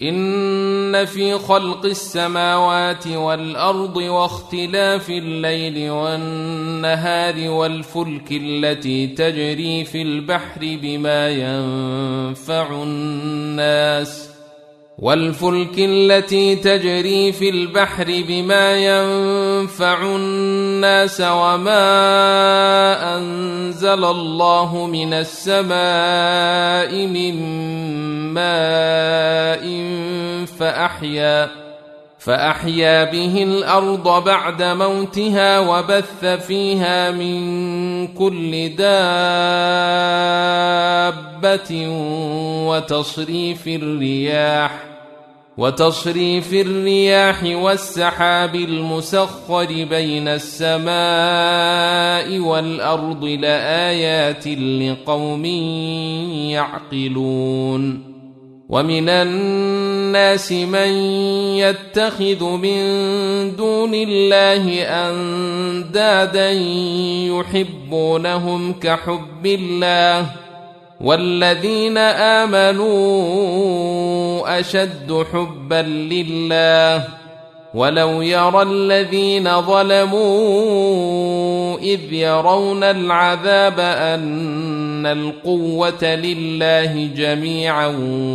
إن في خلق السماوات والأرض واختلاف الليل والنهار والفلك التي تجري في البحر بما ينفع الناس وما أنزل الله من السماء من ماء فأحيا به الأرض بعد موتها وبث فيها من كل دابة وتصريف الرياح والسحاب المسخر بين السماء والأرض لآيات لقوم يعقلون. ومن الناس من يتخذ من دون الله أندادا يحبونهم كحب الله والذين آمنوا أشد حبا لله ولو يرى الذين ظلموا إذ يرون العذاب أن القوة لله جميعا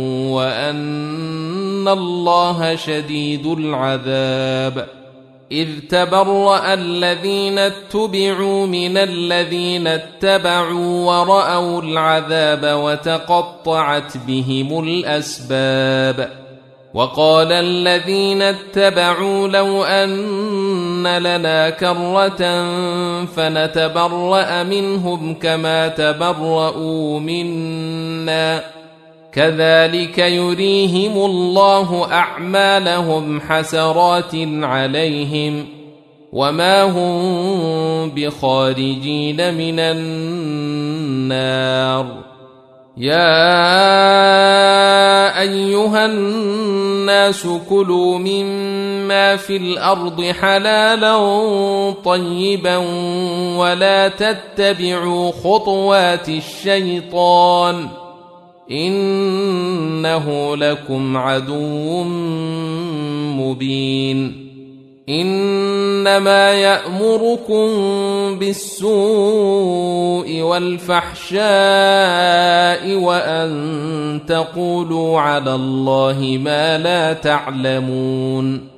وأن الله شديد العذاب إذ تبرأ الذين اتبعوا من الذين اتبعوا ورأوا العذاب وتقطعت بهم الأسباب وقال الذين اتبعوا لو أن لنا كرة فنتبرأ منهم كما تبرؤوا منا كذلك يريهم الله أعمالهم حسرات عليهم وما هم بخارجين من النار. يا أيها الناس كلوا مما في الأرض حلالا طيبا ولا تتبعوا خطوات الشيطان إنه لكم عدو مبين. إنما يأمركم بالسوء والفحشاء وأن تقولوا على الله ما لا تعلمون.